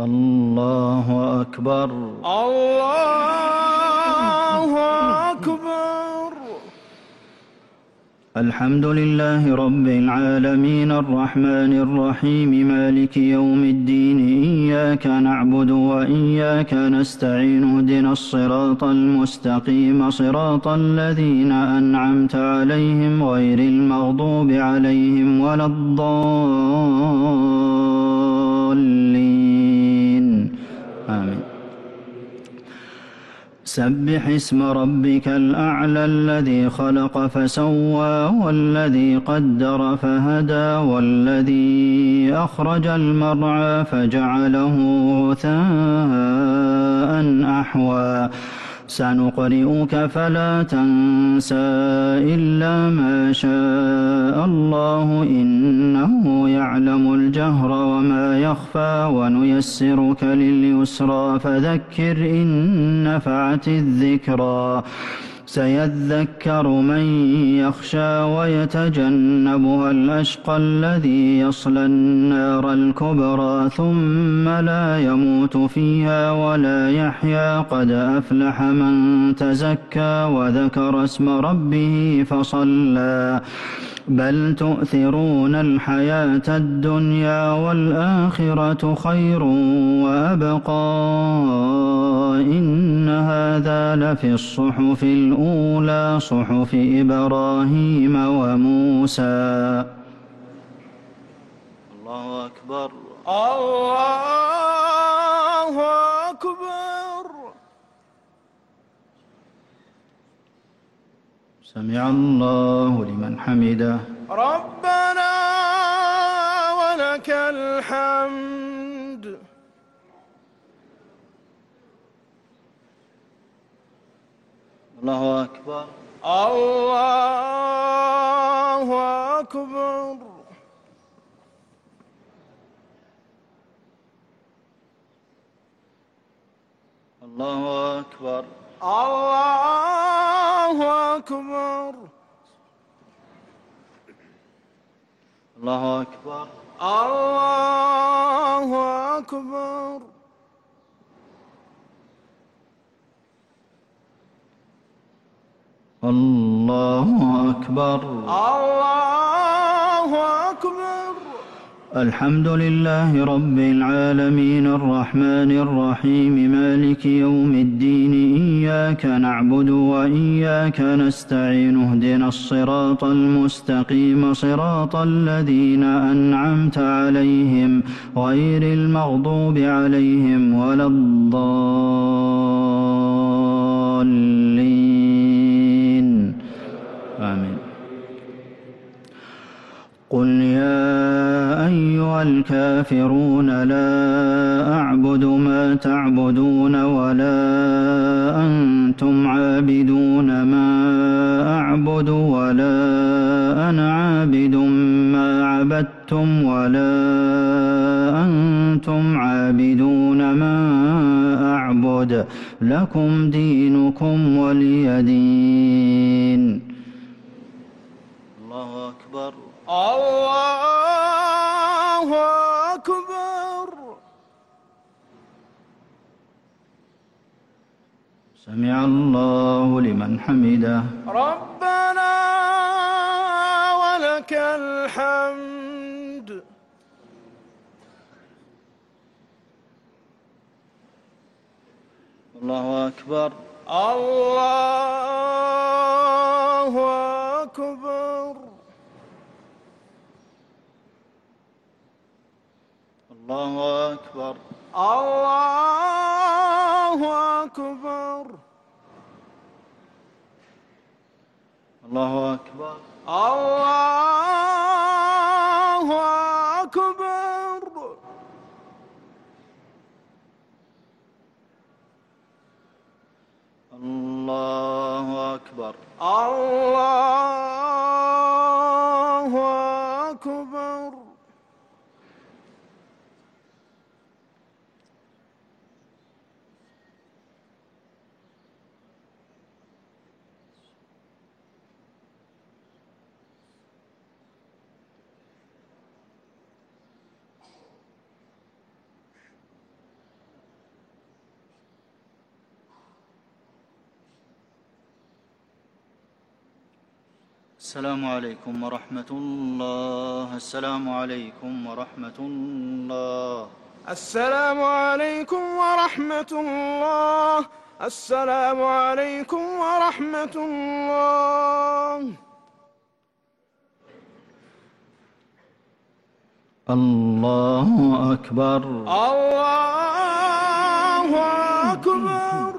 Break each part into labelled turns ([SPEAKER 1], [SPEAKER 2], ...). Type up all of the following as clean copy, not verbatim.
[SPEAKER 1] الله أكبر.
[SPEAKER 2] الله أكبر.
[SPEAKER 1] الحمد لله رب العالمين الرحمن الرحيم مالك يوم الدين إياك نعبد وإياك نستعين اهدنا الصراط المستقيم صراط الذين أنعمت عليهم غير المغضوب عليهم ولا الضالين آمين. سبح اسم ربك الأعلى الذي خلق فسوى والذي قدر فهدى والذي أخرج المرعى فجعله غثاء أحوى سنقرئك فلا تنسى إلا ما شاء الله إنه يعلم الجهر وما يخفى ونيسرك لليسرى فذكر إن نفعت الذكرى سيذكر من يخشى ويتجنبها الأشقى الذي يصلى النار الكبرى ثم لا يموت فيها ولا يحيا قد أفلح من تزكى وذكر اسم ربه فصلى بل تؤثرون الحياة الدنيا والآخرة خير وأبقى إن هذا لفي الصحف الأولى صحف إبراهيم وموسى. الله أكبر.
[SPEAKER 2] الله أكبر.
[SPEAKER 1] سمع الله لمن حمده.
[SPEAKER 2] ربنا ولك الحمد.
[SPEAKER 1] الله أكبر.
[SPEAKER 2] الله أكبر.
[SPEAKER 1] الله أكبر.
[SPEAKER 2] الله أكبر.
[SPEAKER 1] الله أكبر.
[SPEAKER 2] الله أكبر.
[SPEAKER 1] الله أكبر.
[SPEAKER 2] الله أكبر.
[SPEAKER 1] الحمد لله رب العالمين الرحمن الرحيم مالك يوم الدين إياك نعبد وإياك نستعين اهدنا الصراط المستقيم صراط الذين أنعمت عليهم غير المغضوب عليهم ولا الضالين آمين. قل يا أيها الكافرون لا أعبد ما تعبدون ولا أنتم عابدون ما أعبد ولا أنا عابد ما عبدتم ولا أنتم عابدون ما أعبد لكم دينكم ولي دين. الله أكبر.
[SPEAKER 2] الله أكبر.
[SPEAKER 1] سمع الله لمن حمده.
[SPEAKER 2] ربنا ولك الحمد.
[SPEAKER 1] الله أكبر.
[SPEAKER 2] الله أكبر.
[SPEAKER 1] الله أكبر.
[SPEAKER 2] الله أكبر.
[SPEAKER 1] الله أكبر.
[SPEAKER 2] الله أكبر.
[SPEAKER 1] الله أكبر.
[SPEAKER 2] الله أكبر.
[SPEAKER 1] السلام عليكم ورحمة الله. السلام عليكم ورحمة الله.
[SPEAKER 2] السلام عليكم ورحمة الله. السلام عليكم ورحمة الله.
[SPEAKER 1] الله أكبر.
[SPEAKER 2] الله أكبر.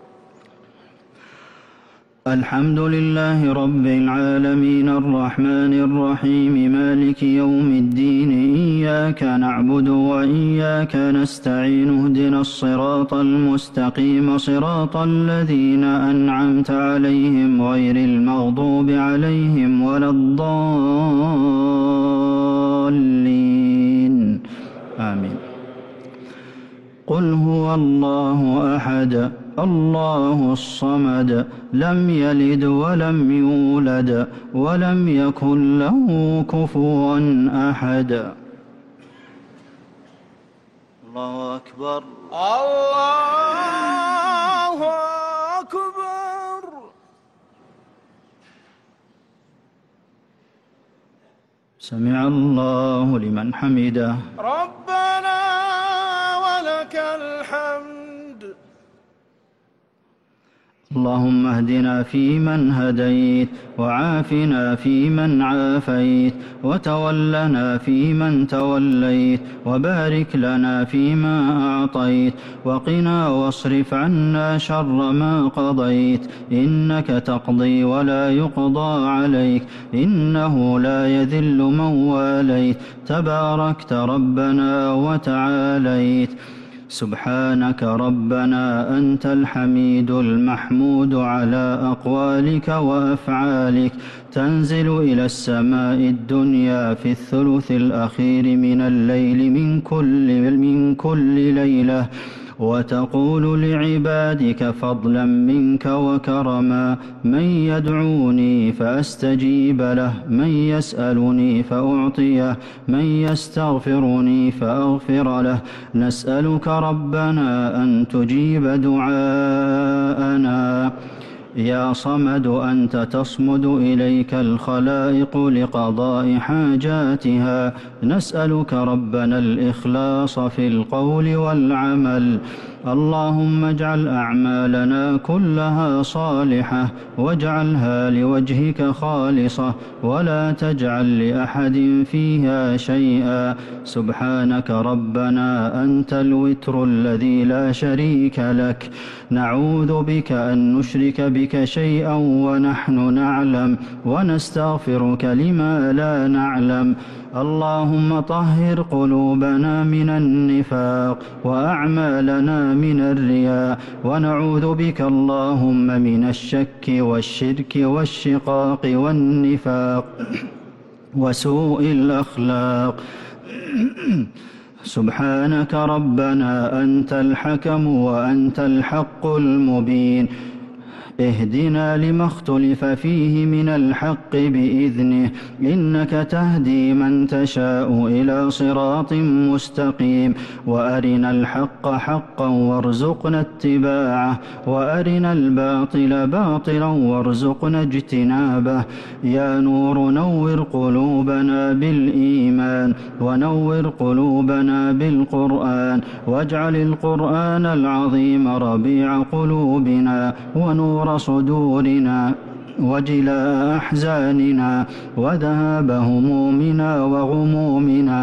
[SPEAKER 1] الحمد لله رب العالمين الرحمن الرحيم مالك يوم الدين إياك نعبد وإياك نستعين اهدنا الصراط المستقيم صراط الذين أنعمت عليهم غير المغضوب عليهم ولا الضالين آمين. قل هو الله أحد الله الصمد لم يلد ولم يولد ولم يكن له كفوا أحد. الله أكبر.
[SPEAKER 2] الله أكبر.
[SPEAKER 1] سمع الله لمن حمده.
[SPEAKER 2] ربنا ولك الحمد.
[SPEAKER 1] اللهم اهدنا فيمن هديت وعافنا فيمن عافيت وتولنا فيمن توليت وبارك لنا فيما أعطيت وقنا واصرف عنا شر ما قضيت إنك تقضي ولا يقضى عليك إنه لا يذل من واليت تباركت ربنا وتعاليت. سبحانك ربنا أنت الحميد المحمود على أقوالك وأفعالك تنزل إلى السماء الدنيا في الثلث الأخير من الليل من كل ليلة وتقول لعبادك فضلا منك وكرما من يدعوني فأستجيب له من يسألني فأعطيه من يستغفرني فأغفر له. نسألك ربنا أن تجيب دعاءنا يا صمد أنت تصمد إليك الخلائق لقضاء حاجاتها. نسألك ربنا الإخلاص في القول والعمل. اللهم اجعل أعمالنا كلها صالحة واجعلها لوجهك خالصة ولا تجعل لأحد فيها شيئا. سبحانك ربنا أنت الوتر الذي لا شريك لك. نعوذ بك أن نشرك بك شيئا ونحن نعلم ونستغفرك لما لا نعلم. اللهم طهر قلوبنا من النفاق وأعمالنا من الرياء ونعوذ بك اللهم من الشك والشرك والشقاق والنفاق وسوء الأخلاق. سبحانك ربنا أنت الحكم وأنت الحق المبين. اهدنا لما اختلف فيه من الحق بإذنه إنك تهدي من تشاء إلى صراط مستقيم. وأرنا الحق حقا وارزقنا اتباعه وأرنا الباطل باطلا وارزقنا اجتنابه. يا نور نور قلوبنا بالإيمان ونور قلوبنا بالقرآن واجعل القرآن العظيم ربيع قلوبنا ونور صدورنا وجلاء أحزاننا وذهاب همومنا وغمومنا.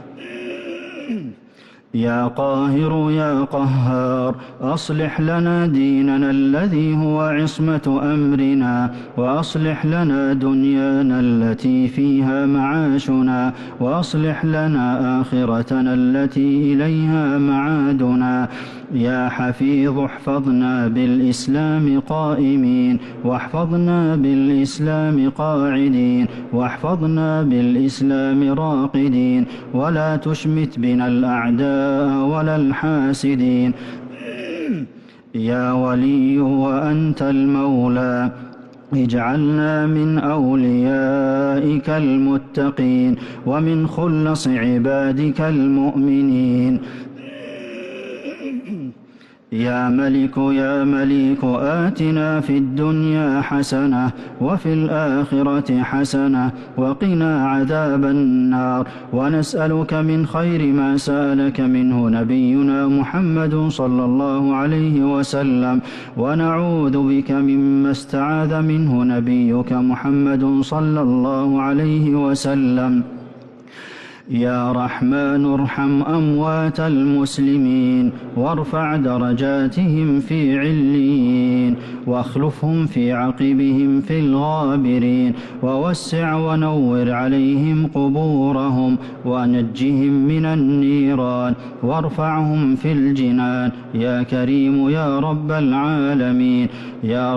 [SPEAKER 1] يا قاهر يا قهار أصلح لنا ديننا الذي هو عصمة أمرنا وأصلح لنا دنيانا التي فيها معاشنا وأصلح لنا آخرتنا التي إليها معادنا. يا حفيظ احفظنا بالإسلام قائمين واحفظنا بالإسلام قاعدين واحفظنا بالإسلام راقدين ولا تشمت بنا الأعداء ولا الحاسدين. يا ولي وأنت المولى اجعلنا من أوليائك المتقين ومن خلص عبادك المؤمنين. يا ملك يا مليك آتنا في الدنيا حسنة وفي الآخرة حسنة وقنا عذاب النار. ونسألك من خير ما سألك منه نبينا محمد صلى الله عليه وسلم، ونعوذ بك مما استعاذ منه نبيك محمد صلى الله عليه وسلم. يا رحمن ارحم أموات المسلمين وارفع درجاتهم في عليين، واخلفهم في عقبهم في الغابرين، ووسع ونور عليهم قبورهم، ونجهم من النيران، وارفعهم في الجنان. يا كريم يا رب العالمين. يا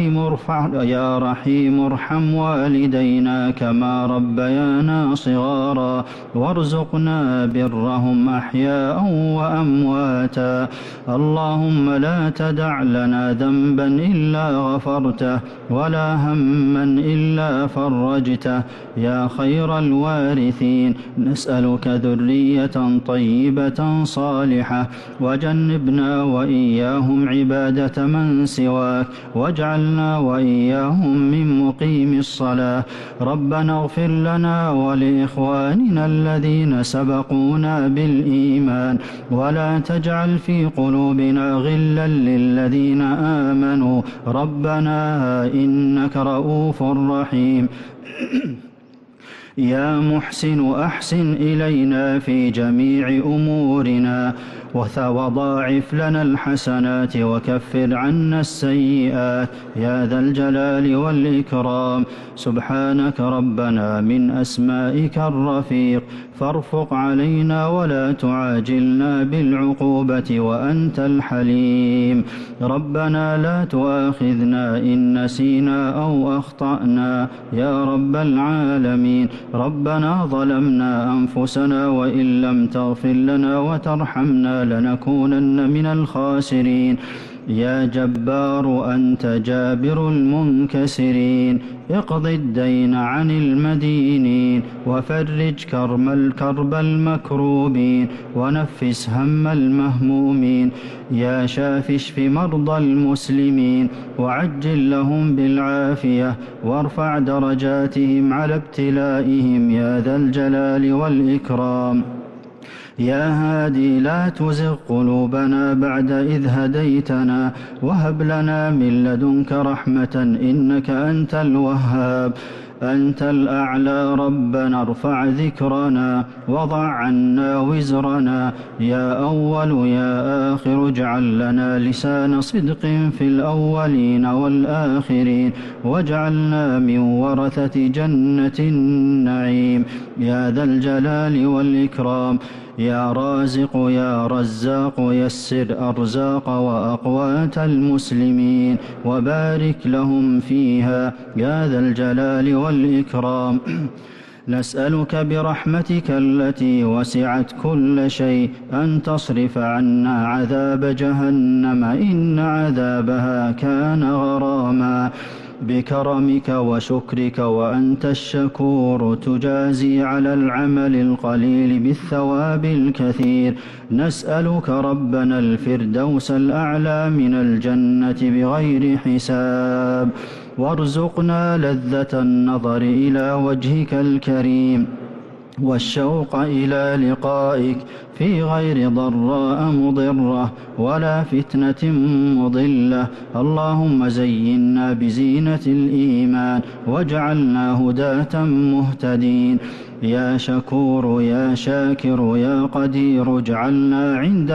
[SPEAKER 1] رحيم ارحم والدينا كما ربيانا صغارا، وارزقنا برهم أحياء وأمواتا. اللهم لا تدع لنا ذنبا إلا غفرته، ولا هما إلا فرجته. يا خير الوارثين، نسألك ذرية طيبة صالحة، وجنبنا وإياهم عبادة من سواك، واجعلنا وإياهم من مقيم الصلاة. ربنا اغفر لنا ولإخواننا الذين سبقونا بالإيمان، ولا تجعل في قلوبنا غلا للذين آمنوا ربنا إنك رؤوف رحيم. يا محسن أحسن إلينا في جميع أمورنا، وضاعف لنا الحسنات وكفر عنا السيئات يا ذا الجلال والإكرام. سبحانك ربنا من أسمائك الرفيق، فارفق علينا ولا تعاجلنا بالعقوبة وأنت الحليم. ربنا لا تؤاخذنا إن نسينا أو أخطأنا يا رب العالمين. ربنا ظلمنا أنفسنا وإن لم تغفر لنا وترحمنا لنكونن من الخاسرين. يا جبار أنت جابر المنكسرين، اقض الدين عن المدينين، وفرج كرب المكروبين، ونفس هم المهمومين. يا شافي اشف مرضى المسلمين، وعجل لهم بالعافية، وارفع درجاتهم على ابتلائهم يا ذا الجلال والإكرام. يا هادي لا تزغ قلوبنا بعد إذ هديتنا، وهب لنا من لدنك رحمة إنك أنت الوهاب. أنت الأعلى ربنا ارفع ذكرنا، وضع عنا وزرنا. يا أول يا آخر اجعل لنا لسان صدق في الأولين والآخرين، واجعلنا من ورثة جنة النعيم يا ذا الجلال والإكرام. يا رازق يا رزاق يسر أرزاق وأقوات المسلمين، وبارك لهم فيها يا ذا الجلال والإكرام. نسألك برحمتك التي وسعت كل شيء أن تصرف عنا عذاب جهنم إن عذابها كان غراما، بكرمك وشكرك وأنت الشكور تجازي على العمل القليل بالثواب الكثير. نسألك ربنا الفردوس الأعلى من الجنة بغير حساب، وارزقنا لذة النظر إلى وجهك الكريم والشوق إلى لقائك في غير ضراء مضرة ولا فتنة مضلة. اللهم زينا بزينة الإيمان واجعلنا هداة مهتدين. يا شكور يا شاكر يا قدير اجعلنا عند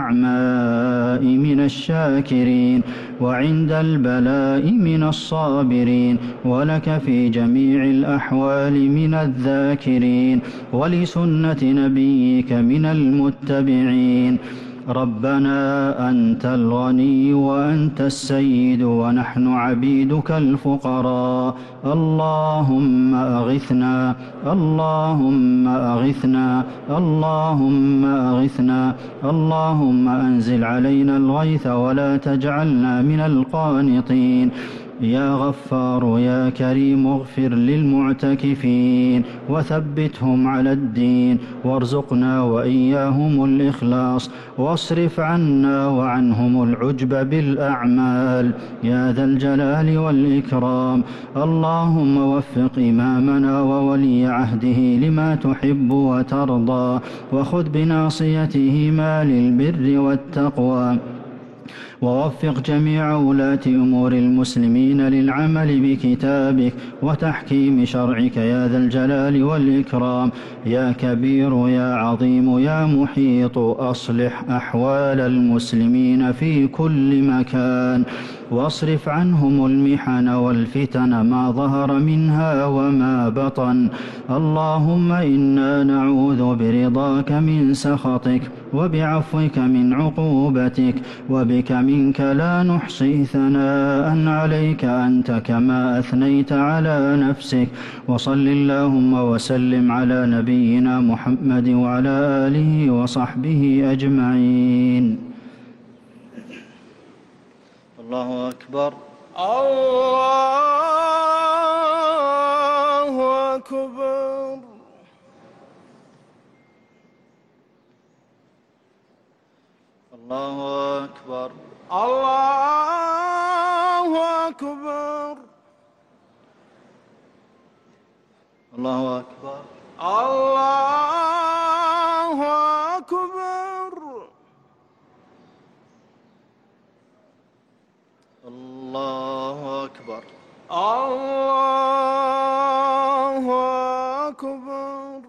[SPEAKER 1] النعماء من الشاكرين، وعند البلاء من الصابرين، ولك في جميع الأحوال من الذاكرين، ولسنة نبيك من المتبعين. ربنا أنت الغني وأنت السيد ونحن عبيدك الفقراء. اللهم أغثنا اللهم أغثنا اللهم أغثنا. اللهم أنزل علينا الغيث ولا تجعلنا من القانطين. يا غفار يا كريم اغفر للمعتكفين وثبتهم على الدين وارزقنا وإياهم الإخلاص واصرف عنا وعنهم العجب بالأعمال يا ذا الجلال والإكرام. اللهم وفق إمامنا وولي عهده لما تحب وترضى وخذ بناصيتهما للبر والتقوى ووفق جميع ولاة أمور المسلمين للعمل بكتابك وتحكيم شرعك يا ذا الجلال والإكرام. يا كبير يا عظيم يا محيط أصلح أحوال المسلمين في كل مكان واصرف عنهم المحن والفتن ما ظهر منها وما بطن. اللهم إنا نعوذ برضاك من سخطك وبعفوك من عقوبتك وبك منك لا نحصي ثناء عليك أنت كما أثنيت على نفسك. وصل اللهم وسلم على نبينا محمد وعلى آله وصحبه أجمعين. الله أكبر.
[SPEAKER 2] الله أكبر.
[SPEAKER 1] الله أكبر.
[SPEAKER 2] الله أكبر.
[SPEAKER 1] الله أكبر.
[SPEAKER 2] الله أكبر.
[SPEAKER 1] الله أكبر.
[SPEAKER 2] الله أكبر.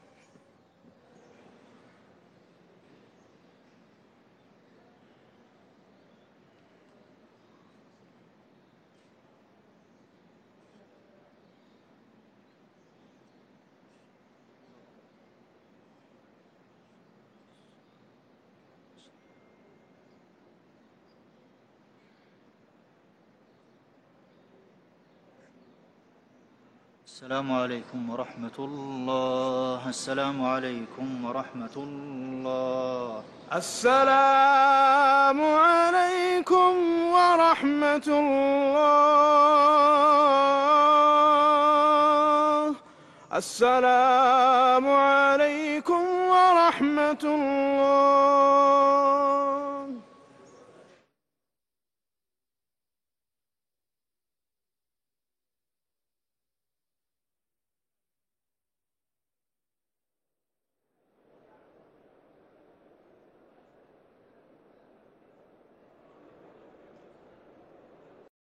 [SPEAKER 1] السلام عليكم ورحمة الله. السلام عليكم ورحمة الله.
[SPEAKER 2] السلام عليكم ورحمة الله. السلام عليكم ورحمة الله.